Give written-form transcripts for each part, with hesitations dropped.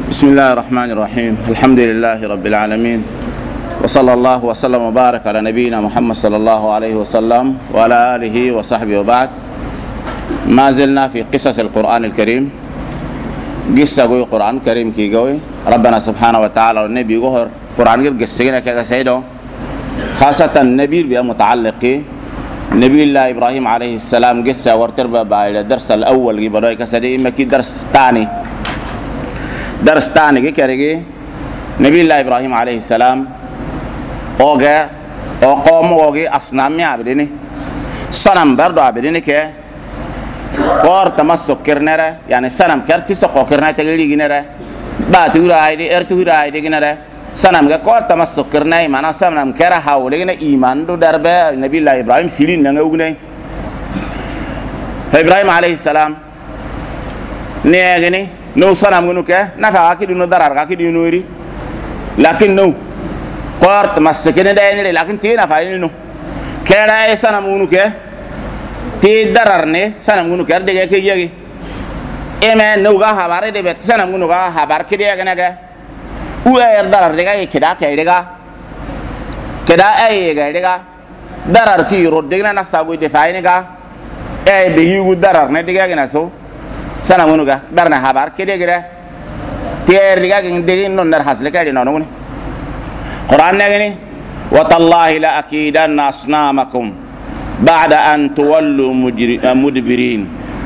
بسم الله الرحمن الرحيم. الحمد لله رب العالمين، وصلى الله وسلم وبارك على نبينا محمد صلى الله عليه وسلم وعلى آله وصحبه وبعد. ما زلنا في قصص القرآن الكريم. قصة قوي القرآن الكريم كي قوي ربنا سبحانه وتعالى والنبي قهر قرآن قصة كذا سيده، خاصة النبي بها متعلق نبي الله إبراهيم عليه السلام. قصة ورتربة بعد الدرس الأول قبل كسدي إما كي درس ثاني كي نبي الله إبراهيم عليه السلام قوم أصنام عبدني صنم بردو عبدني كي قار تمسك كرنرة، يعني صنم كرتي سقو كرنة تجلي جنرة باتورا هيدي ارتورا هيدي جنرة صنم قار تمسك كرنة معنا صنم كره حوالينا إيمان دو دربة نبي الله إبراهيم سيرين نعوجني. فإبراهيم عليه السلام نيجني نو صنم منو كه نفع أكيد إنه ضرر أكيد إنه يري، لكن نو قار تمسكني ده يعني لكن تين نفعين نو كره أي صنم منو كه تي ضرر نه صنم منو كه ده كي يجي إما نوجا هبارة ده بس صنم منو كه هبار كده كنا كه هو ضرر ده كده كده أي كده ضرر كي يرد ده نفس أقول دفاعي نكا بيجي ضرر نه ده كنا سو sana munu ga darna habar kede gere ter diga ging de non nar hasle kade non ngone Quran ne gani wa tallahi la akidanna asnamakum ba'da an tuwallu mudbirin.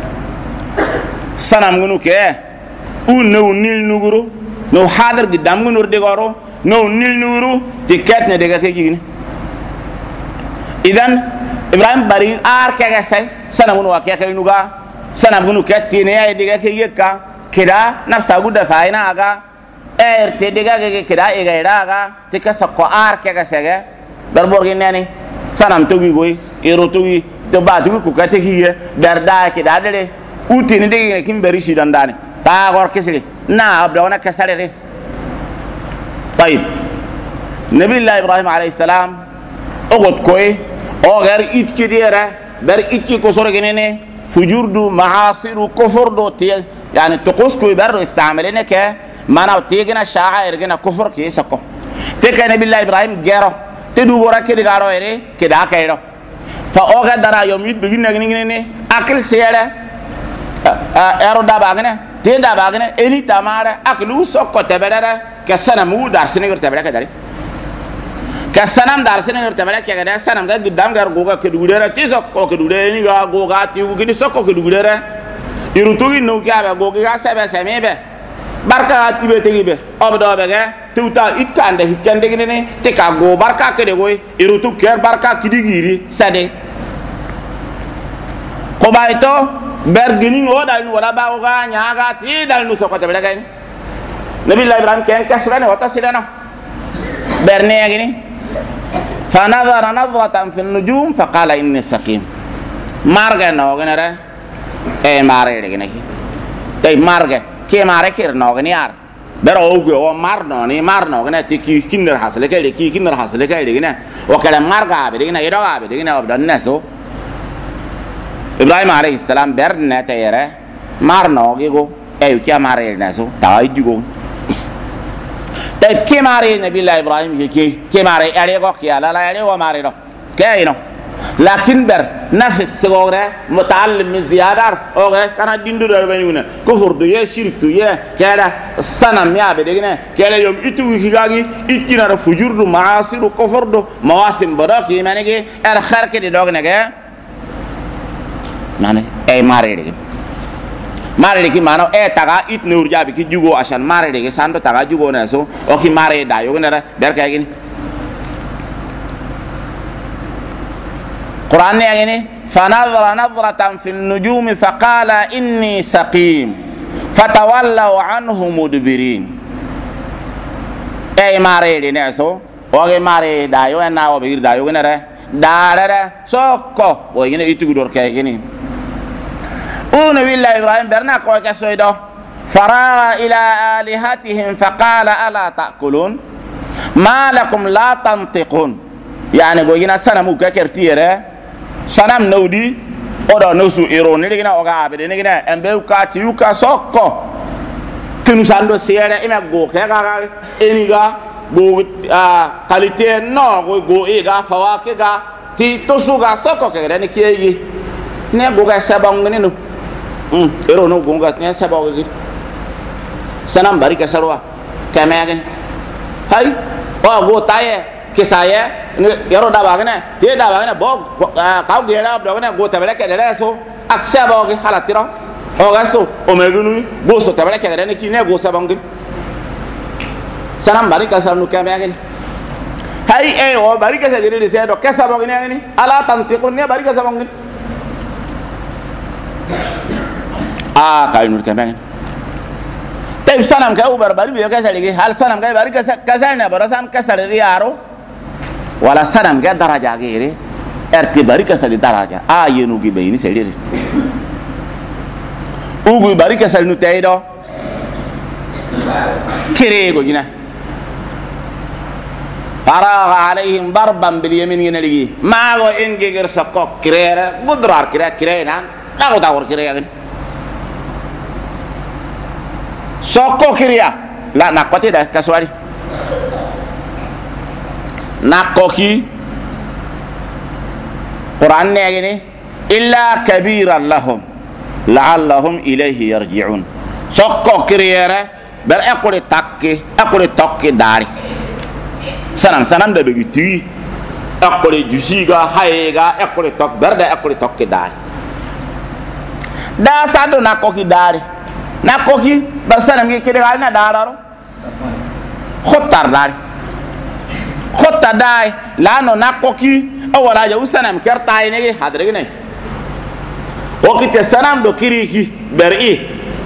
Sana munu ke no nil nuguru no hadar gidam ngur de goro no nil nuguru tiket ne diga ke gini. Idan Ibrahim bari ar ke ga sai sana munu wa ke nuga sana bunu katine ay diga ke yeka kida nafsa guda faina aga te diga ke kida e ga iraga tika sakko ar ke ga sege darbor gi neni sanam togi goy ero togi to ba tu ku kate hiye darda kida dele utini diga kim beri shi dandane ta gor kisri na abda wana kasare re. طيب نبي الله ابراهيم عليه السلام اوغت كوي اوغر ات كديره بر ات كي كسور گنينه فجور دو معاصر وكفر دو يعني تقوس كوي برو استعملنا ك ما أنا تيجينا شاعر جنا كفر كيس أكو تك نبي الله إبراهيم جرا تدو ورا كده جارو إيري كده كيرو فأوجد درا يوم يد بيجي نغني أكل سيارة أرو دا بعدنا تين دا بعدنا إني تمارا أكلو سوكو تبرة كسنة مو دارسني كر تبرة كداري كسنام دارسني كر تبرة كده سنام كده قدام كر غوغا كدودرة تيسوك أو كدودرة إني غوغا تيو كده سوكو كدودرة يروتوي نوكيا بغوغا سبب سميبه barka tibe tegibe obdo bege tuta itkande hitkande gine te ka go barka kede goy irutu ker barka kidigiri sade ko bayto bergini ngoda ni wala bawo ga nyaaga ti dal nu soko tebe gay nabi allah ibrahim ken kasrane wata sidana berne gini fa nadhara nadratan fi an-nujum fa qala inni saqim marga no genere mare gine tay marga ke mare kir no gani ar bero ogo o marno ni marno gana ti ki kinner hasle kay ki kinner hasle kay gina o kala marga be gina ido be gina obdan naso ibrahim alayhi salam berne tayere marno gigo ay ki mare naso tay digo tay ke mare nabi allah ibrahim ke mare ale go ki ala la ale go mare do kayno لكن بر نفس الصغيرة متعلم من زيادة أو كان ديندو دربينه كفر دوية شرك دوية كلا صنم يا بدينا كلا يوم إتو هيجاجي إتكنا رفجور دو معاصر وكفر دو مواسم براك يمانه كي أرخار كده دوغنا كه مانه أي ماري لكن مانو تاعا إت نورجا بكي جوجو عشان ماري لكن سانتو تاعا جوجو ناسو أو كي ماري دايو كنا بر كايجين القرآن يعني فنظر نظرة في النجوم فقال إني سقيم فتولوا عنه مدبرين. أي ماري لناسو وأي ماري دايو أنا وبير دايو كنا دارا سوكو ويجينا يتقدر كأجنين. ونبي الله إبراهيم برنا كوي كسويدو فراغ إلى آلهتهم فقال ألا تأكلون ما لكم لا تنطقون. يعني ويجينا سنة مكاكرتيرة sanam nodi odo nosu ero ni gina oga abede ni gina embe ukati yuka sokko kinu sando sere ime go ke ga eniga go qualité no go e ga fawake ga ti to suga soko ke rene kiyi ne go ga sabang ne no ero no go ga ne sabang ge sanam bari ka sarwa kamagen hay o go taye kisaya yaro da bagane te da bagane bo ka ge na do ne go tabele ke de so aksaba ge halatira o ga so o megunu go so tabele ke de ne ki ne go sabang ge sanam bari ka sarnu kamagen hay o bari ka sagiri de se do ke sabang ne ngani ala tantiqun ne bari ka sabang ge ka nur kamagen طيب سنم كأو بربري بيكسر ليه هل سنم كأي بري كسرنا براسان كسر ريارو ولا سنم كأ درجة غيره ارتي بري كسر درجة ينوجي بيني سيري وقول بري كسر نتايدو كريه جينا فراغ عليهم ضربا باليمين ينلقي ما هو إن جير سكوك كريه قدرار كريه نان لا قدار كريه soko kiria la nakote da kaswari nakoki Quran ne gini illa kabiran lahum la'allahum ilayhi yarji'un soko kiriere ber akore tokki dari sanam da begiti akore jusiga hayega akore tok berda akore tokki dari da sado nakoki dari nakoki barsanam ge kede galna dararo khotar dai lano nakoki awala ja usanam kertay ne hadre ne o kite sanam do kiriki beri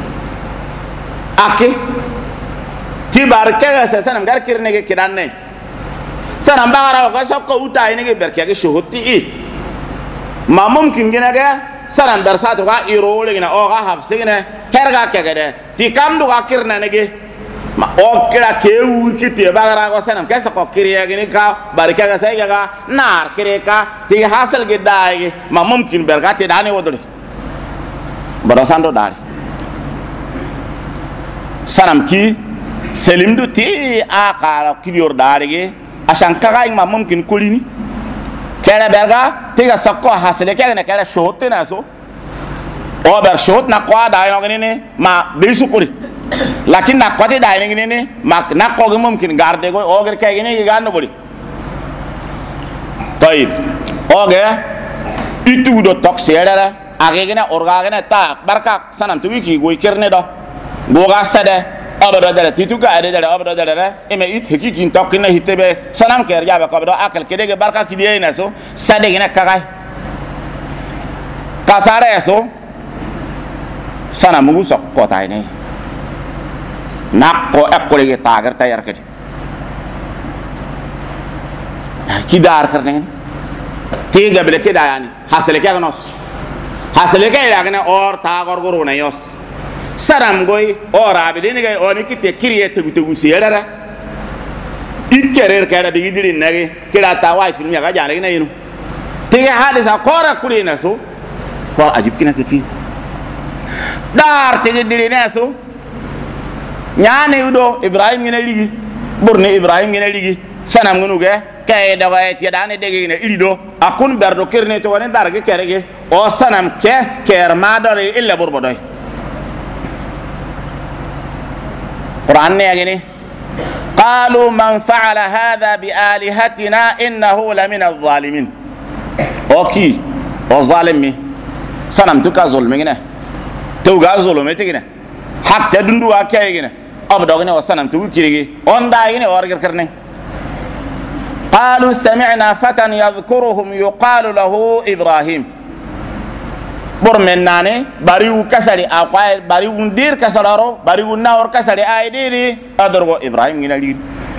ake ti barke ga sanam gar kirne ge kidanne sanam bagara ko sokko utay ne ge berke ge shuhuti ma mumkin gina ga sanan darsatu ga irole gina o ga hafsine herga kegede ti kamdu ga kirna nege ma o kira ke urkiti bagara go sanam kesa ko kiriya gini ka barika ga sai ga nar kireka ti hasal ge dai ma mumkin berga ti dani wodori barasando dari sanam ki selimdu ti akala kibior dari ge asan kaga ma mumkin kulini kera berga tiga sakko hasile kene kera shotte na so o ber shot na kwa dai no gini ma bisu kuri lakin na kwati dai ni gini ma na ko ge mumkin garde go o ger kay gini ganno bodi tayib o ge itu do tok serera age gina orga gina ta barka sanan tu wiki go kerne do go ga sade abada dara tituka ade dara abada dara eme it hekikin tokkina hitebe sanam ker jabe ko do akal kedege barka kidiye na so sade gina kagai kasare so sana mugu sok kota ini nakko ekkolege tagar tayar kedi kidar karne tiga bele kidayani hasele kya nos hasele kya gana or tagor guru na yos saram goy ora bidini gay oni kite kiriye tegu siyara it kerer kada bigidiri nage kira ta wa film ya ga jare na yinu tiga hadisa kora kulina so ko ajib kina kiki dar tege diri na so nyane udo ibrahim ngene ligi burne ibrahim ngene ligi sanam ngunu ge kay da way ti dane dege ne irido akun berdo kerne to woni dar ge kerege o sanam ke ker madare illa burbodoy Quran ne gini qalu man fa'ala hadha bi alihatina innahu la min adh-dhalimin oki o zalimi sanam tuka zulmi gina to ga zulmi te gina hatta dundu wa kay gina abdo gina o sanam tu kirigi on da gina or gar karne qalu sami'na fatan yadhkuruhum yuqalu lahu ibrahim bormennane bari u kasari aqay bari undir kasararo bari unawr kasari aidiri adorgo ibrahim ginali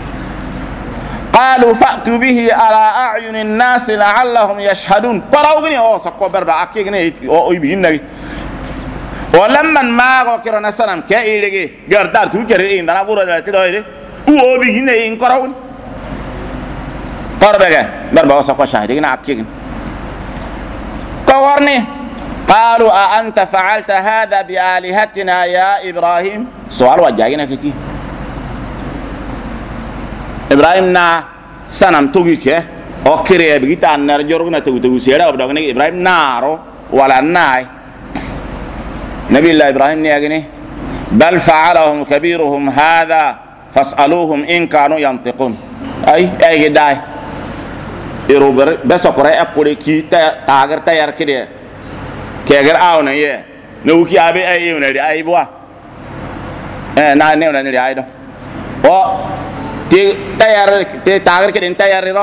qalu fa'tu bihi ala a'yunin nas la'allahum yashhadun qarawgini o sakko berba akigini o ibinagi walamman ma go kirana sanam ke iligi gardar tu kere indana buro da tidoire o bigine in qarawun qarbega berba o sakko shahidi gina akigin kawarni قالوا أأنت فعلت هذا بآلهتنا يا إبراهيم سؤال وجاينا كي إبراهيم نا سنم توجيك أو كريه بيتا نرجورنا تقول سيرة أبدأ إبراهيم نارو ولا ناي نبي الله إبراهيم نيجني بل فعلهم كبيرهم هذا فاسألوهم إن كانوا ينطقون أي جداي يروبر بس أقرأ أقول كي تاجر تيار كده كأجر أونا يه نوكي أبي أي ونادي أي بوا ناني ونادي أي ده أو تيار تاجر كده تيار ده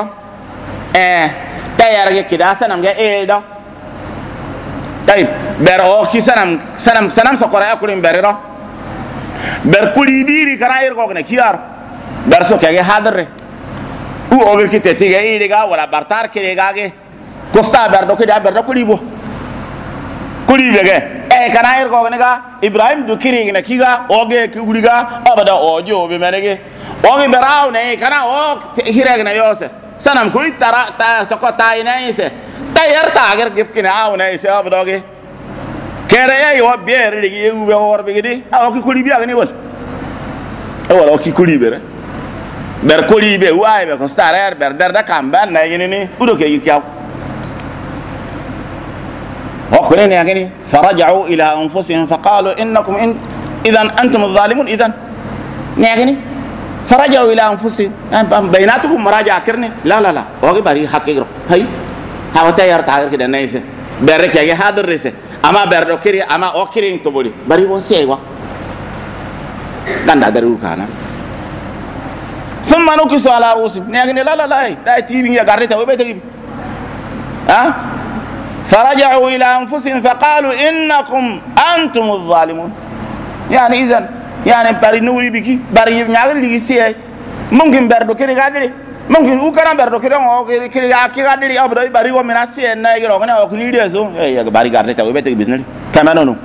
تيار كده أصلا نمجة إيه ده طيب برو كي سنم سكرة أقول بريرا بركولي بيري كراير كوكنا كيار برسو كأجي هادره هو أقول كي تيجي إيه لقى ولا برتار كي لقى كوستا بردو كده بردو كولي بو كولي بيجي كراير كوكنا كا إبراهيم دكيري كنا كيغا أوجي كوليغا أبدا أوجو بمنك أوجي براو نه كنا أوج هيرك نيوسه سنم كولي تا سكوتا ينايسه تيار تاجر كيف كنا أونا يسأ أبدا أوجي كره أي هو بير اللي يجوا بيهور بيجدي أوكي كولي بيا غني ولا أول أوكي كولي بير بير كولي بير واي بير كستارير بير دردا كامبان نايجيني بدو كي يكياو هو كلين ياغني فرجعوا إلى أنفسهم فقالوا إنكم إذا أنتم الظالمون إذا نايجيني فرجعوا إلى أنفسهم بيناتكم مراجعة كرني لا أوكي باري حقيقة هاي هاو تيار تاجر كده نايسه بيرك يا هذا الرئيس أما بردو كري أما أكري إنتو بولي بري وسيوا كان دارو كانا ثم نكسو على رؤوسهم نيجي لا تيبين يا غاريتا وبيتي فرجعوا إلى أنفسهم فقالوا إنكم أنتم الظالمون يعني إذن يعني بري نوري بكي بري نياغري لي سي ممكن بردو كري غادري ممكن وكان بردو كده أو كده أكيد دليل أبدا بري ومناسي إنه يجرو كنا أو كنيدي أزو يا بري قارة تاوي بيتك بيزنس كمان أنو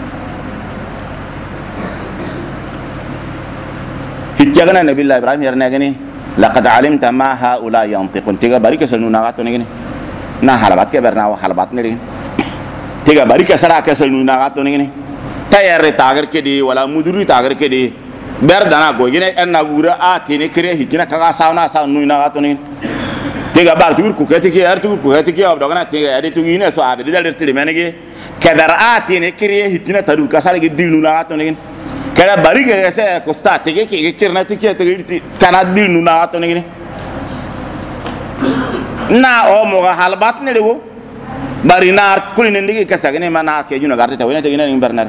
هتيجنا النبي الله إبراهيم يرنا جني لقد علمت ما هؤلاء ينطقون تيجا بري كسلنا نعاتو نجني نا حلبات كبرنا وحلبات نجني تيجا بري كسرا كسلنا نعاتو نجني تيار تاجر كدي ولا مدير تاجر كدي berdana go gine enna gura a tini kire hikina kaga sauna sa nuina gatoni tiga bar tur ku kati ki ar tur ku kati ki abdogana tiga ade tu gine so abe dal restri menege kadar a tini kire hikina taru kasale ge dilnu na gatoni kada bari ge se ko sta tige ki kirna tike tige kana dilnu na gatoni na o mo halbat ne lewo bari nar kulin ndigi kasagene mana ke juna garde tawena tige ni bernar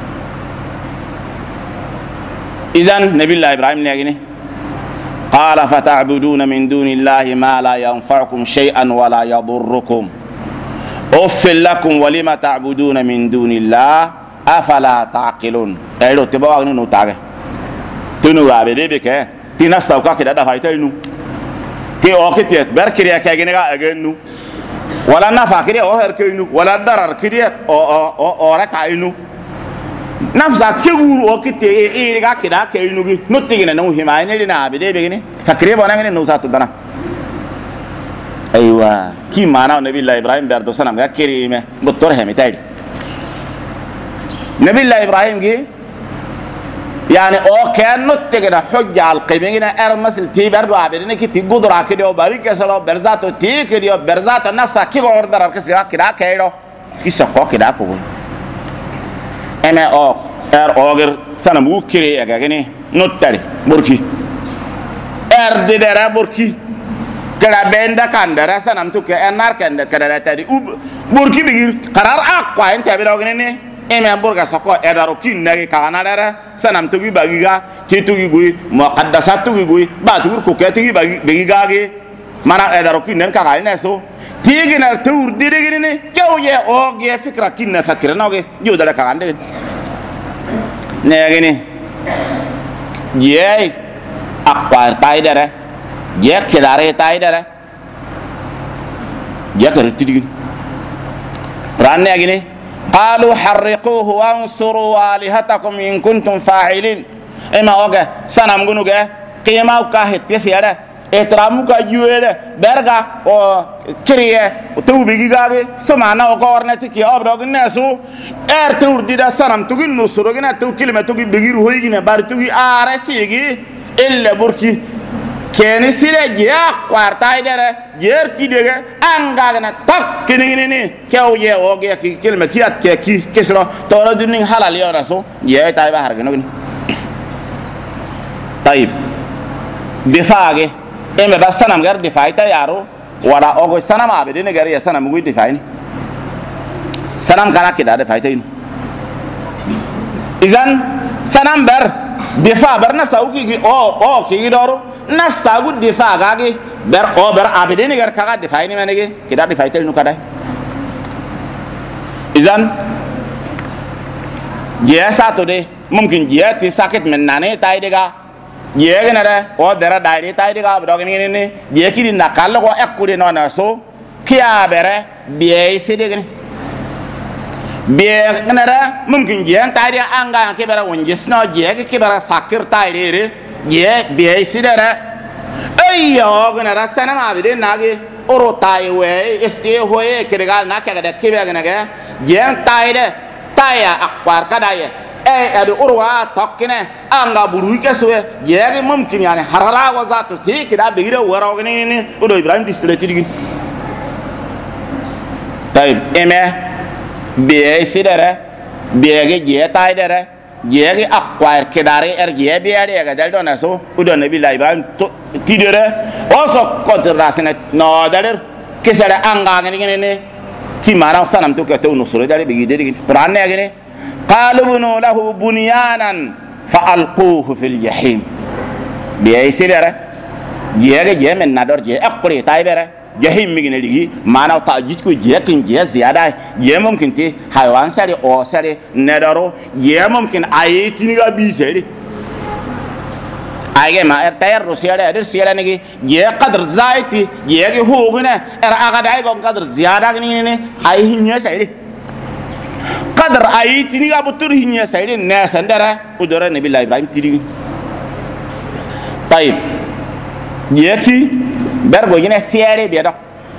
إذن نبي الله إبراهيم نيجي قال فتعبدون من دون الله ما لا ينفعكم شيئا ولا يضركم أف لكم ولما تعبدون من دون الله أفلا تعقلون أيلو تبغى نو تاعه تنو عبدي بك تناس سوكا كده ده فايتة إنه تي أوكي بركريا كأجنة أجنو ولا نفع كده أو هركينو ولا ضرر كده أو ركعينو نفسا كيغور وكتي إيرغا كدا كينوغي نوتيغنا نو هيمايني لنا عبدي بيغني تقريبا نغني نوسات دنا أيوة كي مانا نبي الله إبراهيم بردو سنام غا كريمه بطور همي تايد نبي الله إبراهيم جي يعني أو كان نوتيغنا حجة القيمين أرمسل تي بردو عبدي كي تي قدرا كده وباريك سلو برزاتو تي كده برزاتو نفسا كي غور درار كسلغا كدا كيرو كي سقو كدا كوبو أنا أوغر سنة موكري أجاني نوتاري بركي ديرا بركي كلا بندا كاندرا سنة متوك أنار كاندرا كلا تاري بركي بيجي قرار أقوى أنت بيراغني أنا بركة سقوا روكي نجي كانارا سنة متوكي باجيغا تيتوكي غوي مقدسات توكي غوي باتور كوكاتي باجيغا مانا روكي نن كاغاي نسو تيجي نرتور ديريغني جو يا أوغ يا فكرة كنا فكرنا أوغ جو دلا كاندي نيجيني جاي أقوى تايدرة جاي كدارة تايدرة جاي كرتيجين ران نيجيني قالوا حرقوه وانصروا آلهتكم إن كنتم فاعلين إما أوغ سنام غنوغ قيمة وكاهت يسيرة etramu ka juere berga o kriye tu bigi gage somana o korne tiki obdog nesu tur dida sanam tugi nusuro gina tu kilme tugi bigi ruhi gina bar tugi are sigi illa burki keni sire ya kwarta idere yerti dege anga gana tak kini ni kew ye o ge ki kilme kiat ke ki kisro toro duning halal yo raso ye tay ba har gino gini tayib difaage eme ba sanam gar difai ta yaro wala ogo sanam abede ne gar ya sanam gui difai ni sanam kana kida difai ta in izan sanam ber difa ber na sauki gi o ki doro nafsa gu difa gage ber abede ne gar kaga difai ni menege kida difai ta nu kada izan je sa to de mungkin je ti sakit menane tai dega ye gana o dara dai tai diga bro ni ni je kiri nakal ko ekkude no na so kiya bere biye sidi gani biye gana mungkin je tai dia anga ke bere wonjes no je ke bere sakir tai re je biye sidi re ayo gana sana ma bide nage oro tai we este hoye ke gal na ke ga ke be gana ga je tai de tai akwar kadaye adu urwa tokkine anga buru keswe yegi mumkin yani harala wazatu ti kida bigire wara ogni udo ibrahim distrati digi tayib eme be sidere bege je taydere yegi akwar kidare je be ari ga daldo naso udo nabi ibrahim tidere oso kontrasene no daler kesere anga ngini ne ki mara sanam to keto no sore dale bigi digi quran ne agene قالوا بنوا له بنيانا فألقوه في الجحيم بيسيره جيه جيه من نادر جيه أقري تايبره جحيم ميجي نلقي ما نو تأجيت كو جيه كن جيه زيادة جيه ممكن تي حيوان سري أو سري نادرو جيه ممكن أي تينيغا بيسري أيه ما إرتيار روسيا ده روسيا نيجي جيه قدر زايتي جيه كي هو غنى أغاداي كم قدر زيادة غنى أي هنيا سري قدر أي تينيغا بطور هنيا سري ناس عندنا ودورة نبي الله إبراهيم تيجي طيب جيه كي bergo gine siere biado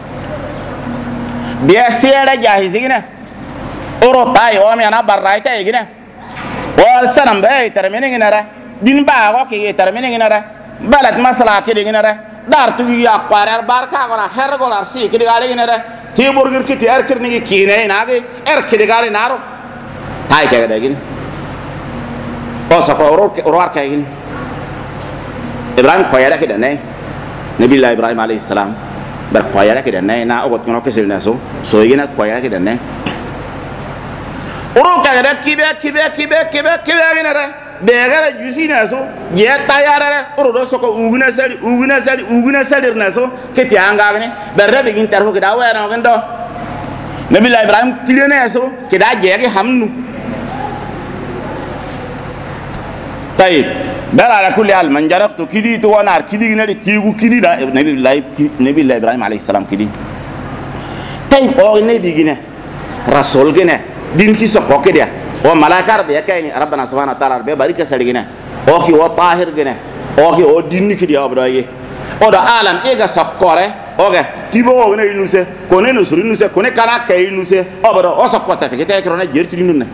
biya siere jahizi gine oro tay o mi ana barraita gine wal sanam be termine gine ra din ba ko ki termine gine ra balat masala ki gine ra dar tu ya qarar barka gora her gora si ki gale gine ra ti burger ki ter kirni ki ne na ge ki gale naro tay ke ga gine o sa ko oro ka gine ibrahim ko yara ki da ne Nabi Allah Ibrahim alaihissalam berkoyara ke dana na ogot kono kesel naso so yina koyara ke dana oro ka ga kibe gina ra de gara jusi naso je tayara ra oro do soko uguna sali naso ke ti anga ne berre begin tarho ke da wa na ngendo Nabi Allah Ibrahim tilene naso ke da je ke hamnu tayib bala ala kulli hal man jarabtu kidi to wana kidi gina de tigu kidi da nabi Allah Ibrahim alayhi salam kidi tay o nabi gina rasul gina din ki sokko ke dia o malaikar be kayni rabbana subhanahu wa ta'ala be barika sari gina o ki o tahir gina o ki o din ki dia obraye o da alam e ga sokkore o ga tibo o gina inuse ko ne no suru inuse ko ne kala kay inuse o bado o sokko ta ke tay krona jerti dinne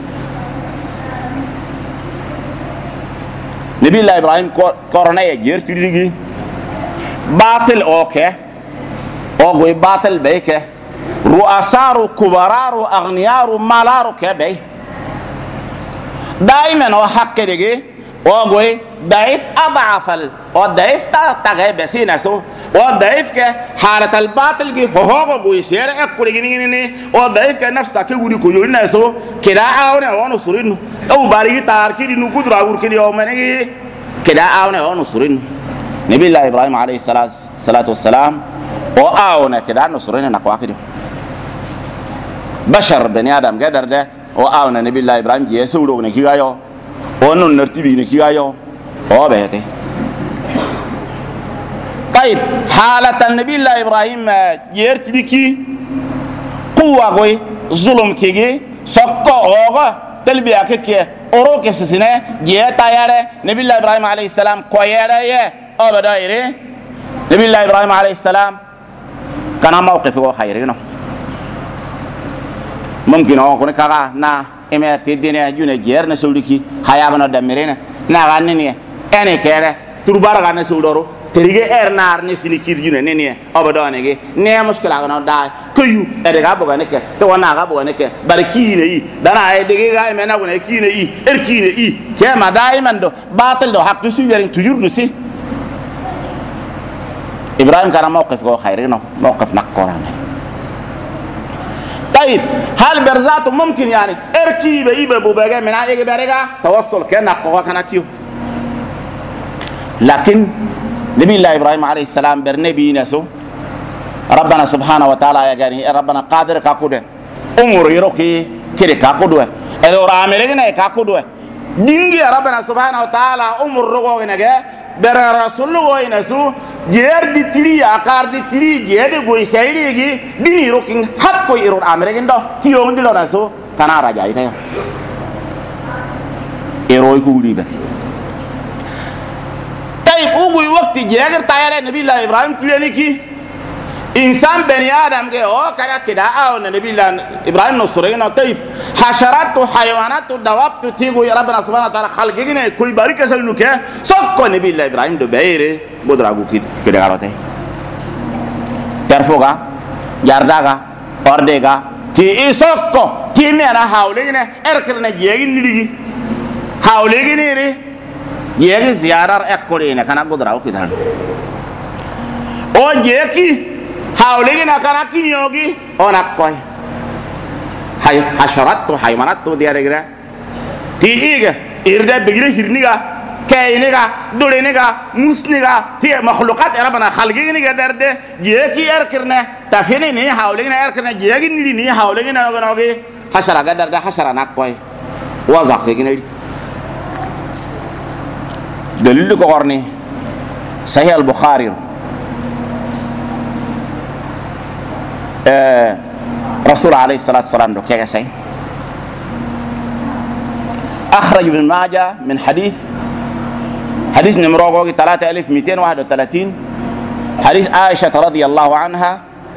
Nabi Allah Ibrahim korona ya jer firigi batil oke ogwe batil beke ruasaru kubararu aghniyaru malaru kebe daiman o hakke dege ogwe daif adafal o daif ta tage besina so o daif ke halat al batil gi ho go sere ekuri gini o daif ke nafsa ke guri ko yolna so kida awne wono surinu o bari tar kidi nu kudra gur kidi o menegi kida awne wono surinu nabi Allah Ibrahim alayhi salatu wassalam o awne kida no surinu na kwa kidi bashar bani adam gadar de o awne nabi Allah Ibrahim je suro ne kigayo o non nertibi ne kigayo o bete طيب حالة النبي الله إبراهيم يرتديكي قوة قوي ظلم كيجي سقى أوغا تلبية كي أوروك سسنة جيه تايره نبي الله إبراهيم عليه السلام قويره يه أبدا إيه نبي الله إبراهيم عليه السلام كان موقفه خيرنا ممكن أكون كذا نا إمر تدينا جون جير نسولكي حياة دمرنا نغني أنا كذا تربار غنى سودارو تريجي نار نسينكير جون نيني أبدا نيجي نيا مشكلة غنى دا كيو أديك أبغى نك توانا أبغى نك بركينه إيه دانا أديك غاي منا بنا كينه إيه إركينه إيه كم دائما دو باطل دو حق تسويرين تجور نسي إبراهيم كان موقفه خيرنا موقف نقرانه طيب هل برزاته ممكن يعني اركي بيبه بوبغا من ايغ برغا توصل كان قوا كان كيو لكن نبي الله ابراهيم عليه السلام برنبي نسو ربنا سبحانه وتعالى يا غني ربنا قادر كاكوده امور يروكي كده كاكوده الو رامرغنا كاكوده دينغي ربنا سبحانه وتعالى امور رغو نغا بر رسول الله ينسو جير دي تري اكار دي تري جير دي غوي سايريغي ديني روكين حقو يرون امريكان دو تيون دي لوناسو كانا راجا ايتا ايروي كولي بك طيب اوغوي وقت جير تاير نبي الله ابراهيم تلينيكي انسان بني ادم كي او كدا كدا او نبي الله ابراهيم نصرين طيب حشرات وحيوانات ودواب تيغو ربنا سبحانه وتعالى خلقنا كل بارك سلنك سوكو نبي الله ابراهيم دو بيري بدراغو كده غاروتي ترفوغا جارداغا اورديغا تي سوكو تي مينا حاولينا اركرنا جيغي نيدي حاوليغي نيري جيغي زيارار اكورينا كانا بدراغو كده او جيكي حاولينا كانا كينيوغي انا كوي هاي حشرات وحيوانات وديارغا تي ايغا ايردا بغير هيرنيغا كاينيغا دولينيغا موسنيغا تي مخلوقات ربنا خلقينيغا درد جيكي اركرنا تافيني ني حاولينا اركرنا جيغي ني ني حاولينا نوغي حشرا درد حشرا نكوي وزاخ كيني دليل كورني صحيح البخاري رسول عليه الصلاة والسلام دو كيغا سي أخرج ابن ماجه من حديث نمرو 3231 حديث عائشة رضي الله عنها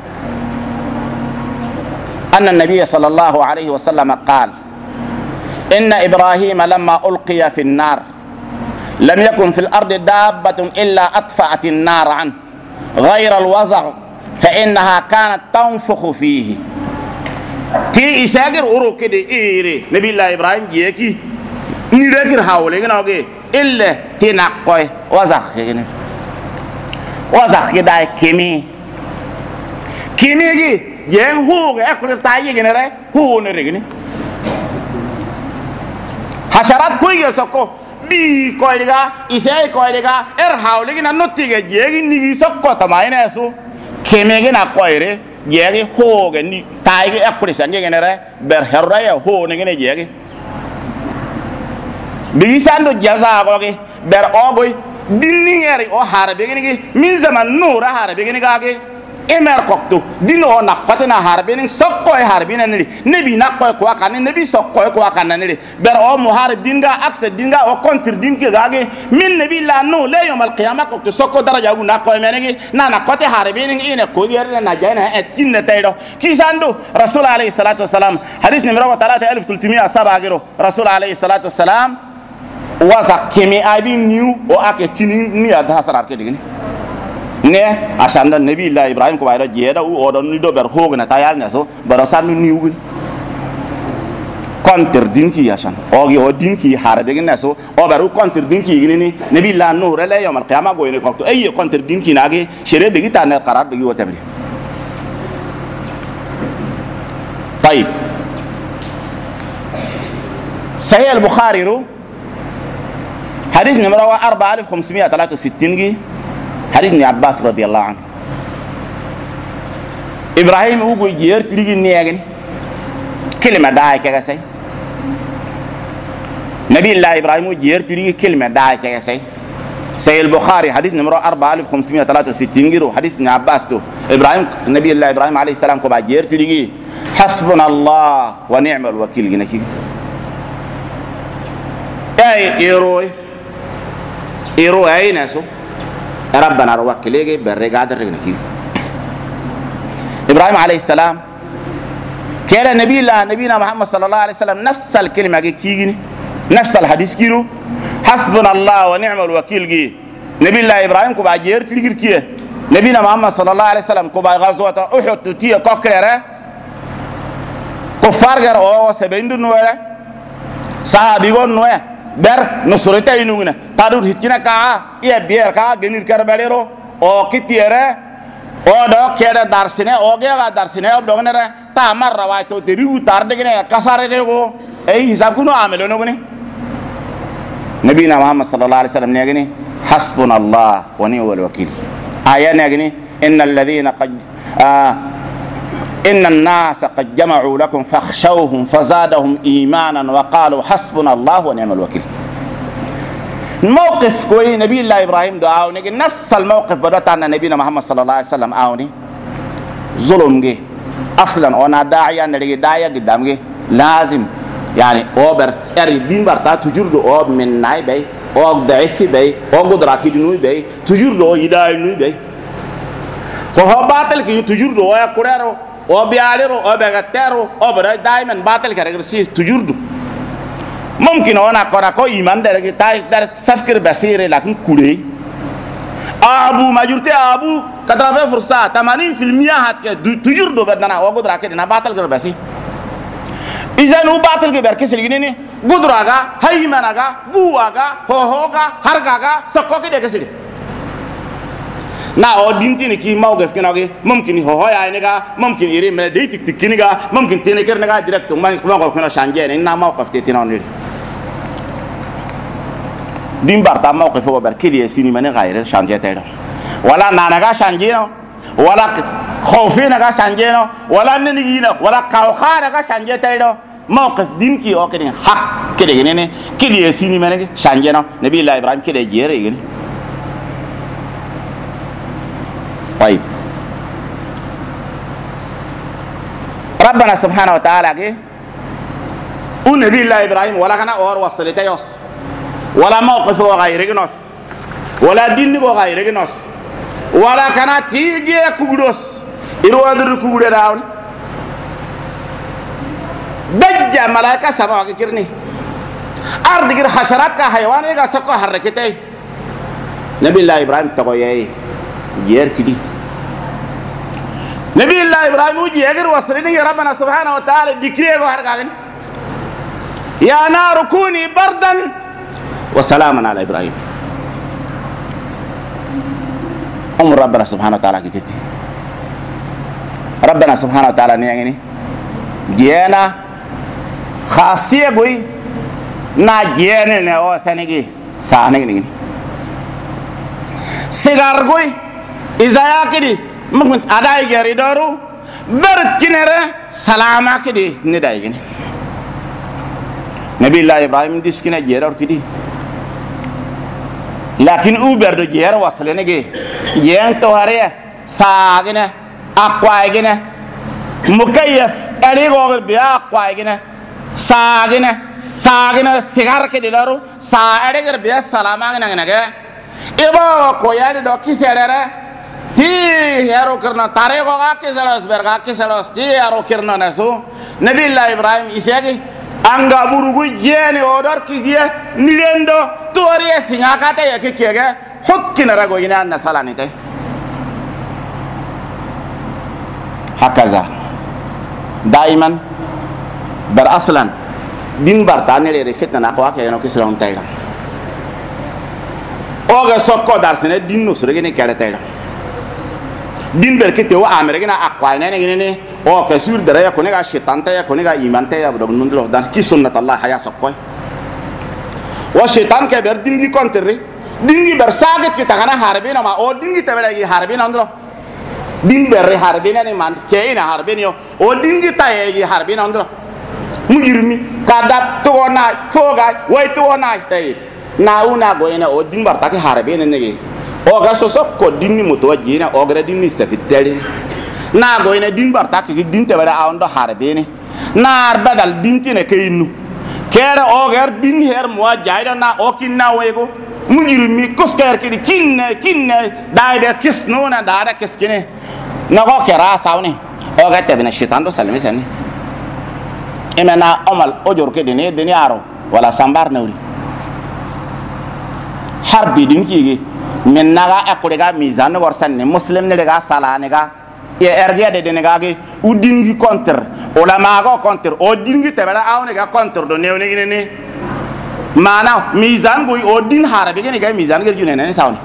أن النبي صلى الله عليه وسلم قال إن إبراهيم لما ألقي في النار لم يكن في الأرض دابة إلا أطفأت النار عنه غير الوزع فإنها كانت تنفخ فيه تي إساقر أورو كده إيري نبي الله إبراهيم جيكي نيركر حاولي نوغي إلا تي نقوي وزخ كده كيمي جي جين هو أكل تايي جنرى هو نرغني حشرات كوي يسوكو بي كويلغا إساي كويلغا حاولي نوتي جيكي نيجي سوكو تماين أسو كيمي نقوي جيغي هو غني تايغي اكوري سانجي غنرا بر هرايا هو نغني جيغي بيساندو جزا غوغي بر اوغوي ديني يري او حاربي غني من زمان نورا حاربي غني غاغي امر كوكتو دينو نقطنا حاربي ني سوكو حاربي نني نبي نقوي كو كان نبي سوكو كو كان نني بر او محارب دينغا اكس دينغا او كونتر دينكي غاغي من نبي لا نو لا يوم القيامه كوكتو سوكو درجه غو نقوي مني نا نقطي حاربي ني ان كو يرنا نجانا اتين تايدو كيساندو رسول عليه الصلاه والسلام حديث نمره 3307 رسول عليه الصلاه والسلام واسا كيمي ابي نيو او اكيني ني اداسرار كدغني ne asanda nabi allah ibrahim ko bayro jeeda o don ni do ber hogna tayal ne so baro sanu niwul konter dinki yasan ogi o dinki harade ne so o baru konter dinki ni nabi allah nur la yawm al qiyamah go ni ko to ay konter dinki nagi shere de gita ne qarar de wo tabli طيب صحيح البخاري حديث نمره 4563 حديث ابن عباس رضي الله عنه ابراهيم وغو جير تريغي نيغن كلمه داي كاغا سي نبي الله ابراهيم جير تريغي كلمه داي كاغا سي سي البخاري حديث نمره 4563 غيرو حديث ابن عباس تو ابراهيم نبي الله ابراهيم عليه السلام كو با جير تريغي حسبنا الله ونعم الوكيل غنكي اي ايروي اي ناسو ربنا روكليجي برغاد رغنكي ابراهيم عليه السلام كان نبي الله نبينا محمد صلى الله عليه وسلم نفس الكلمه كيغني نفس الحديث كيرو حسبنا الله ونعم الوكيل جي نبي الله ابراهيم كو باجير تليغير كيه نبينا محمد صلى الله عليه وسلم كو با غزوه احد تتيه كوكره كفار غير او سبند نوره صحابي غون نوه بر نصرته ينونا تادو هيتنا كا يا بير كا غنير كرباليرو او كتيره او دو كيدا دارسنه او غيا دارسنه او دوغنره تا مر روايتو دريو تاردغنه كساريغو اي حساب كنو عاملو نغني نبينا محمد صلى الله عليه وسلم نيغني حسبنا الله ونعم الوكيل آية نيغني ان الذين قد إن الناس قد جمعوا لكم فاخشوهم فزادهم إيمانا وقالوا حسبنا الله ونعم الوكيل الموقف كوي نبي الله إبراهيم دعاو نيجي نفس الموقف بدأتنا نبينا محمد صلى الله عليه وسلم آوني ظلم جي أصلا أنا داعية نرجع داعية قدام جي لازم يعني أوبر الدين برتا تجرد أوب من ناي بي أو ضعيف بي أو قدراكي نوي بي تجرد أو يداي نوي بي وهو باطل كي تجرد أو يكررو او بياليرو او بغتيرو او بدا دائما باطل كرغسي تجردو ممكن انا كوراكو ايمان درك تاي در سفكر بصير لكن كوري ابو ماجورتي ابو 80% 80% هات کے تجردو بدنا او قدرا کے نا باطل کر بسي اذا نو باطل کے برکے سلگني ني قدراغا هيمناغا بواغا هوهوغا هرغاغا سكو کے دکسي نا او دينتي كي موقف كناغي ممكن هو يا نيغا ممكن يري من دي تك تك نيغا ممكن تنكر نيغا دايركت ما موقف كنا شانجين ان موقف تيتينون دين بارتا موقف هو بركلي سيني من غير شانجي تيرا ولا نانغا شانجينو ولا خوفينغا شانجينو ولا نيغينا ولا كاوخارغا شانجي تيرا موقف دين كي او كدي حق كدي ني كلي سيني من شانجينو نبي الله ابراهيم كدي جيري طيب ربنا سبحانه وتعالى كي ونبي الله ابراهيم ولا كان اور وصلته يوس ولا موقف غير نوس ولا دين غير نوس ولا كان تيجي كودوس يروادر كود داون دجا ملائكه سما كيرني ارض غير حشرات کا حيوان کا سكو حركته نبي الله ابراهيم تقوي غير كدي نبي الله ابراهيم وجي اگر وصلني ربنا سبحانه وتعالى ديكريغو هرغاغن يا نار كوني بردا وسلاما على ابراهيم امر ربنا سبحانه وتعالى كتي ربنا سبحانه وتعالى نيغني جينا خاصيه غوي نا جينا نه او سنيغي سانيغني سيغار غوي اذا ياكدي ممكن اداي غيري دورو برت كنره سلاما كدي ندايغني نبي الله ابراهيم ديسكنا جيرور كدي لكن اوبر دو جير وصلنيغي ين توهريه ساغنا اقوايغنا مكيف اريغو بيا اقوايغنا ساغنا سيغار كدي دورو سا اريغر بيا سلاما نغنغه इबो कोयारी डॉकी सेडरे ती यारो करना तारे को आके सलस बरगा के सलस ती यारो करना नसो नबी अल्लाह इब्राहिम इसे की anga burugu jene odor ki je nilendo toriye singa kate yake kege hot kinara go ina na salani te hakaza daiman bar aslan din bartane re fitna na ko ake no kislam tayra oga sokko darsene din no sore ne kare tayra din berkete wa amere gina akwa ne ne o ka sur dara ya ko ne ga shaitan ta ya ko ne ga iman ta ya do nundlo dan ki sunnat allah haya sokko wa shaitan ke ber din gi kontere din gi ber saget ki tagana harbe na ma o din gi tabela gi harbe na ndro din ber harbe na ne man ke ina harbe ni o din gi ta ye gi harbe na ndro mujirmi kadat to na foga way to na tay na una go ina o din bar ta ke harbe ne ne o ga so sokko din ni mutawajjina o ga din ni stafitari na go ina din bar ta ke din te bara ando harbe ne nar badal din ti ne ke inu kere o ga din her mo jaida na o kin na wego mujrimi koskar kidi kinne daide kisnona dada kiskine nago kera sawni o gatte bina shaitan do salmi sani imana amal ojor ke dini aro wala sambar nawri harbi din kigi min naga akurega mizan war sanne muslim ne daga salane ga ya ergia de denega ge udingi counter ulama go counter o dingi tebara awne ga counter do newne ne mana mizan go o din harabe ne ga mizan ge june ne sawni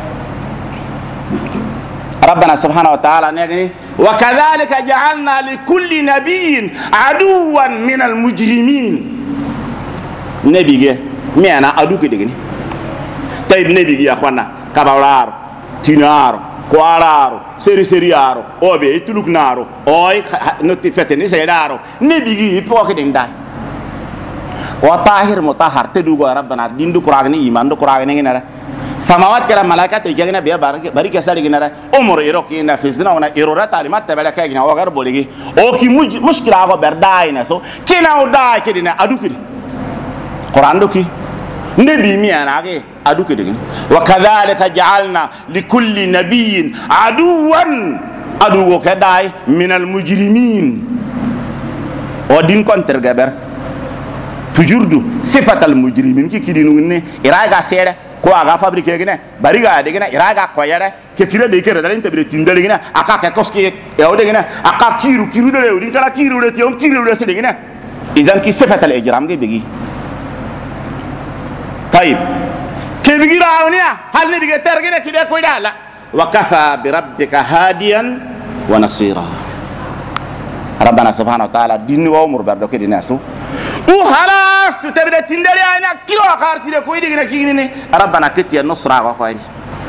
ربنا سبحانه وتعالى نغني وكذلك جعلنا لكل نبي عدوا من المجرمين نبي مينا عدو كدغني طيب نبي يا اخوانا كبارار تينار كوارار سيريارو اوبي تلوك نارو اوي نوتي فتني سيدارو نبي بوك ديندا وطاهر مطهر تدوغو ربنا ديندو قراغني ايمان دو قراغني نرا samawat kala malaikat te jagna be bari ka sari ginara umur iroki na fizna ona irora talimat tabala ka gina wagar boligi o ki mushkila go berdai na so kina o dai kidina adukiri quran doki nabi mi anage adukiri gini wa kadhalika ja'alna likulli nabiyyin aduwan adugo ka dai min al mujrimin o din konter gaber toujours du sifat al mujrimin ki kidinu ne iraga sere ko aga fabrique gine bariga de gine iraga ko yare ke kire de kere dalin tabire tindale gine aka ke koski e o de gine aka kiru de udin kala kiru de tion kiru de se de gine izan ki sifat al ijram ge bigi طيب ke bigi rawniya hal ne dige ter gine kide ko dala wa kafa bi rabbika hadiyan wa nasira ربنا سبحانه وتعالى دين وامر برdo ke dinasu وخلاص تبدا تندري انا كيلو اخارتي ده كوي دينا كيني ربنا تتي النصر اخواني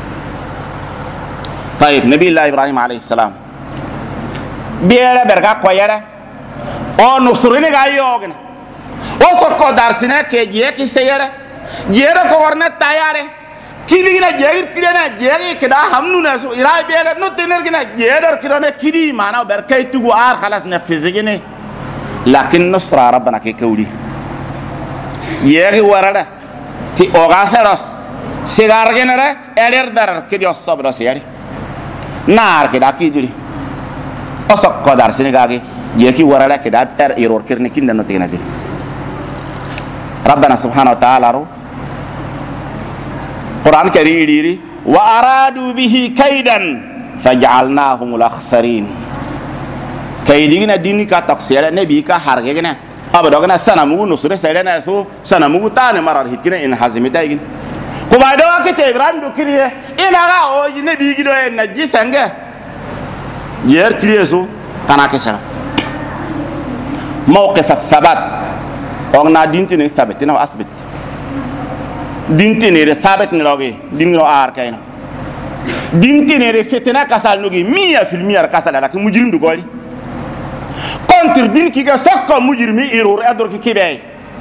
طيب نبي الله ابراهيم عليه السلام بيرا برغا كويرا او نصرني غايوغنا او سكو دارسنا كيجي كي سيرا جيرا كو ورنا تاياره كيدينا جير كيدنا جيري كدا همنونا سو اراي بيرا نو تنرغنا جيدر كيدنا كيدي مانا بركايتو ار خلاص نفذيني لكن نصر ربنا كي كولي يغي ورده تي اوغاسرس سيغار جنره الير دار كدي الصبر سياري نار كدا كيدري اسق قدر سنغاغي يكي ورده كدا ار ايرور كيرني كين نو تينا دي ربنا سبحانه وتعالى رو قران كريم وارادوا به كيدا فجعلناهم الاخسرين كيدينا ديني كا تقصير نبي كا حرغنا ابدوغنا سنمو نصر سيدنا سو سنمو تان مرار هيكنا ان حزمتاين كما دو كتي ابراهيم دو كريه انا غا او نبي جدو نجي سانغا ير كريسو كانا كسرا موقف الثبات اغنا دينتي ثابتنا واثبت دينتي ني ثابت نلوغي دينو ار كاينا دينتي ني فتنا كاسال نوغي 100% كاسال لكن مجرم دو غولي contre din ki ga sakko mujrimi error ador ki kibay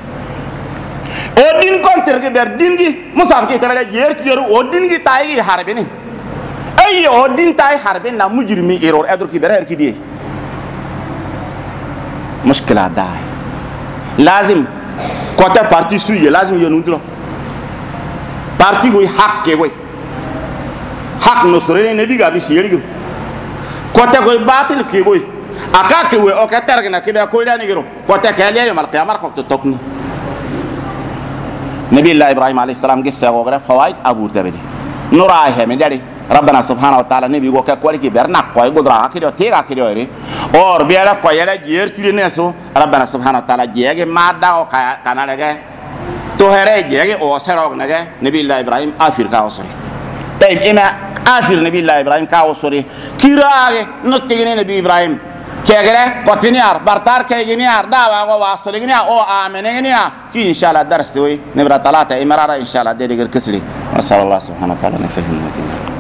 o din contre ke ber din gi musaf ki tabala jer ki yor o din gi tay gi harbe ni ay o din tay harbe na mujrimi error ador ki ber ki di mushkila dai lazim kota parti suye lazim yonundro parti go hak ke go hak no sore ne diga bi shiri go kota go batil ke go akake we o ka tergna ke ko dani giro ko te kale yom al qiyamah ko tokni nabi allah ibrahim alayhi salam ge sa gore fawaid abu tabidi nura he me dari ربنا سبحانه وتعالى نبي وكا كوالكي برنا كوي غدرا كيدو تيغا كيدو ري اور بيالا كويلا جير تي نسو ربنا سبحانه وتعالى جيغي ما داو كانا لغا تو هري جيغي او سروغ نغا نبي الله ابراهيم افير كاوسري طيب اما افير نبي الله ابراهيم كاوسري كيراغي نوتيني نبي ابراهيم كيغري كوتينيار بارتار كيغينيار داوا واصلينيا او امنينيا كي ان شاء الله درس وي نبره 3 امراره ان شاء الله ديغر كسلي نسال الله سبحانه وتعالى نفهم